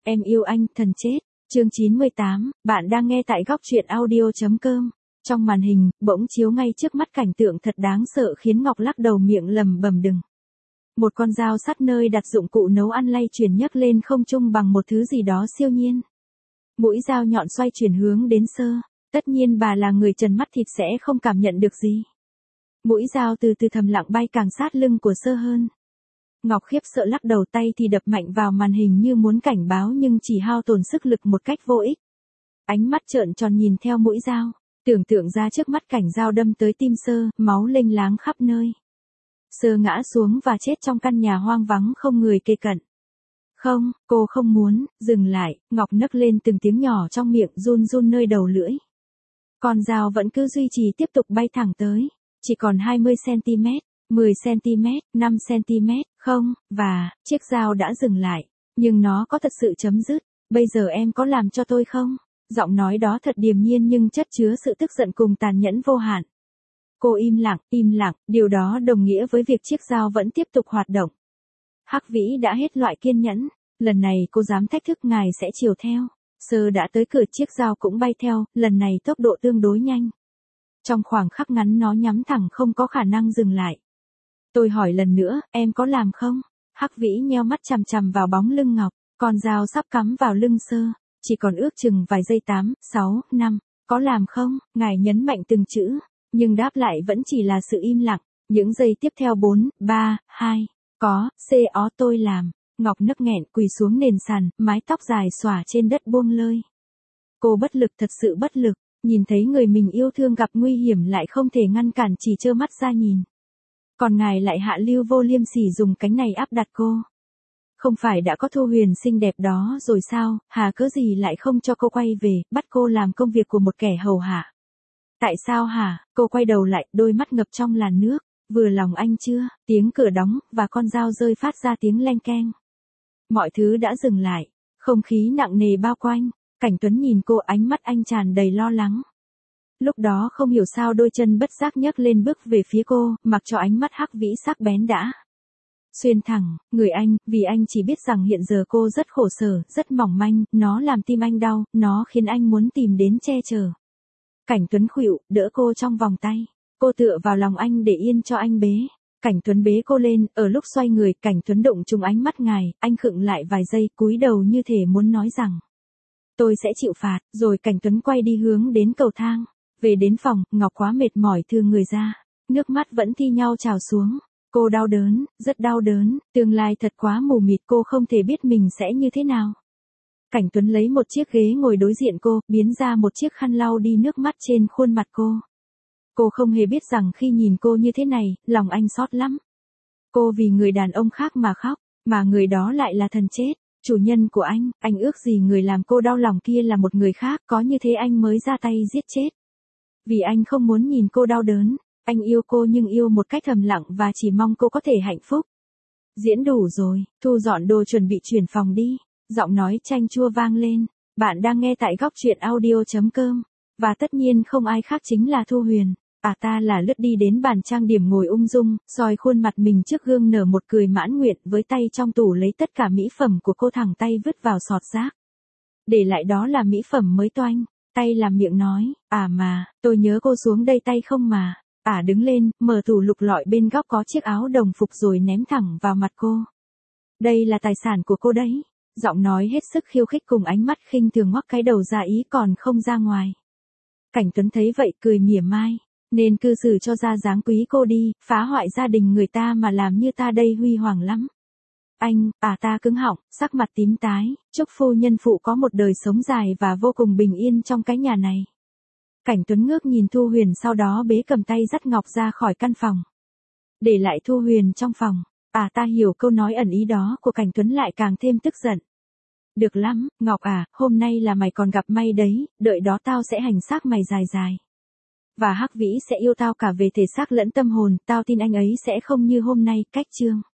Em yêu anh, thần chết. Chương 98, bạn đang nghe tại góc truyện audio.com. Trong màn hình, bỗng chiếu ngay trước mắt cảnh tượng thật đáng sợ khiến Ngọc lắc đầu miệng lầm bầm đừng. Một con dao sắt nơi đặt dụng cụ nấu ăn lay chuyển nhấc lên không trung bằng một thứ gì đó siêu nhiên. Mũi dao nhọn xoay chuyển hướng đến Sơ. Tất nhiên bà là người trần mắt thịt sẽ không cảm nhận được gì. Mũi dao từ từ thầm lặng bay càng sát lưng của Sơ hơn. Ngọc khiếp sợ lắc đầu, tay thì đập mạnh vào màn hình như muốn cảnh báo nhưng chỉ hao tổn sức lực một cách vô ích. Ánh mắt trợn tròn nhìn theo mũi dao, tưởng tượng ra trước mắt cảnh dao đâm tới tim Sơ, máu lênh láng khắp nơi. Sơ ngã xuống và chết trong căn nhà hoang vắng không người kề cận. Không, cô không muốn, dừng lại, Ngọc nấc lên từng tiếng nhỏ trong miệng run run nơi đầu lưỡi. Con dao vẫn cứ duy trì tiếp tục bay thẳng tới, chỉ còn 20cm. 10cm, 5cm, không, và, chiếc dao đã dừng lại. Nhưng nó có thật sự chấm dứt. Bây giờ em có làm cho tôi không? Giọng nói đó thật điềm nhiên nhưng chất chứa sự tức giận cùng tàn nhẫn vô hạn. Cô im lặng, điều đó đồng nghĩa với việc chiếc dao vẫn tiếp tục hoạt động. Hắc Vĩ đã hết loại kiên nhẫn. Lần này cô dám thách thức ngài sẽ chiều theo. Sơ đã tới cửa, chiếc dao cũng bay theo, lần này tốc độ tương đối nhanh. Trong khoảng khắc ngắn nó nhắm thẳng không có khả năng dừng lại. Tôi hỏi lần nữa, em có làm không? Hắc Vĩ nheo mắt chằm chằm vào bóng lưng Ngọc, con dao sắp cắm vào lưng Sơ, chỉ còn ước chừng vài giây. 8, 6, 5, có làm không? Ngài nhấn mạnh từng chữ, nhưng đáp lại vẫn chỉ là sự im lặng. Những giây tiếp theo 4, 3, 2, có, tôi làm. Ngọc nấc nghẹn quỳ xuống nền sàn, mái tóc dài xõa trên đất buông lơi. Cô bất lực, thật sự bất lực, nhìn thấy người mình yêu thương gặp nguy hiểm lại không thể ngăn cản, chỉ trơ mắt ra nhìn. Còn ngài lại hạ lưu vô liêm sỉ dùng cánh này áp đặt cô. Không phải đã có Thu Huyền xinh đẹp đó rồi sao, hà cớ gì lại không cho cô quay về, bắt cô làm công việc của một kẻ hầu hạ. Tại sao hả? Cô quay đầu lại, đôi mắt ngập trong làn nước. Vừa lòng anh chưa? Tiếng cửa đóng, và con dao rơi phát ra tiếng leng keng. Mọi thứ đã dừng lại, không khí nặng nề bao quanh. Cảnh Tuấn nhìn cô, ánh mắt anh tràn đầy lo lắng. Lúc đó không hiểu sao đôi chân bất giác nhấc lên bước về phía cô, mặc cho ánh mắt Hắc Vĩ sắc bén đã xuyên thẳng người anh, vì anh chỉ biết rằng hiện giờ cô rất khổ sở, rất mỏng manh, nó làm tim anh đau, nó khiến anh muốn tìm đến che chở. Cảnh Tuấn khuỵu, đỡ cô trong vòng tay, cô tựa vào lòng anh để yên cho anh bế. Cảnh Tuấn bế cô lên, ở lúc xoay người, Cảnh Tuấn đụng trúng ánh mắt ngài, anh khựng lại vài giây, cúi đầu như thể muốn nói rằng tôi sẽ chịu phạt, rồi Cảnh Tuấn quay đi hướng đến cầu thang. Về đến phòng, Ngọc quá mệt mỏi thưa người ra, nước mắt vẫn thi nhau trào xuống. Cô đau đớn, rất đau đớn, tương lai thật quá mù mịt, cô không thể biết mình sẽ như thế nào. Cảnh Tuấn lấy một chiếc ghế ngồi đối diện cô, biến ra một chiếc khăn lau đi nước mắt trên khuôn mặt cô. Cô không hề biết rằng khi nhìn cô như thế này, lòng anh xót lắm. Cô vì người đàn ông khác mà khóc, mà người đó lại là thần chết, chủ nhân của anh ước gì người làm cô đau lòng kia là một người khác, có như thế anh mới ra tay giết chết. Vì anh không muốn nhìn cô đau đớn, anh yêu cô nhưng yêu một cách thầm lặng và chỉ mong cô có thể hạnh phúc. Diễn đủ rồi, thu dọn đồ chuẩn bị chuyển phòng đi. Giọng nói chanh chua vang lên. Bạn đang nghe tại góc truyện audio.com. Và tất nhiên không ai khác chính là Thu Huyền. Ta là lướt đi đến bàn trang điểm ngồi ung dung, soi khuôn mặt mình trước gương nở một cười mãn nguyện, với tay trong tủ lấy tất cả mỹ phẩm của cô thẳng tay vứt vào sọt rác. Để lại đó là mỹ phẩm mới toanh. Tay làm miệng nói, mà, tôi nhớ cô xuống đây tay không mà. Đứng lên, mở tủ lục lọi bên góc có chiếc áo đồng phục rồi ném thẳng vào mặt cô. Đây là tài sản của cô đấy. Giọng nói hết sức khiêu khích cùng ánh mắt khinh thường ngoắc cái đầu ra ý còn không ra ngoài. Cảnh Tuấn thấy vậy cười mỉa mai. Nên cư xử cho ra dáng quý cô đi, phá hoại gia đình người ta mà làm như ta đây huy hoàng lắm. Anh, ta cứng họng, sắc mặt tím tái, chúc phu nhân phụ có một đời sống dài và vô cùng bình yên trong cái nhà này. Cảnh Tuấn ngước nhìn Thu Huyền, sau đó bế cầm tay dắt Ngọc ra khỏi căn phòng. Để lại Thu Huyền trong phòng. Ta hiểu câu nói ẩn ý đó của Cảnh Tuấn lại càng thêm tức giận. Được lắm, Ngọc hôm nay là mày còn gặp may đấy, đợi đó tao sẽ hành xác mày dài dài. Và Hắc Vĩ sẽ yêu tao cả về thể xác lẫn tâm hồn, tao tin anh ấy sẽ không như hôm nay, cách chương.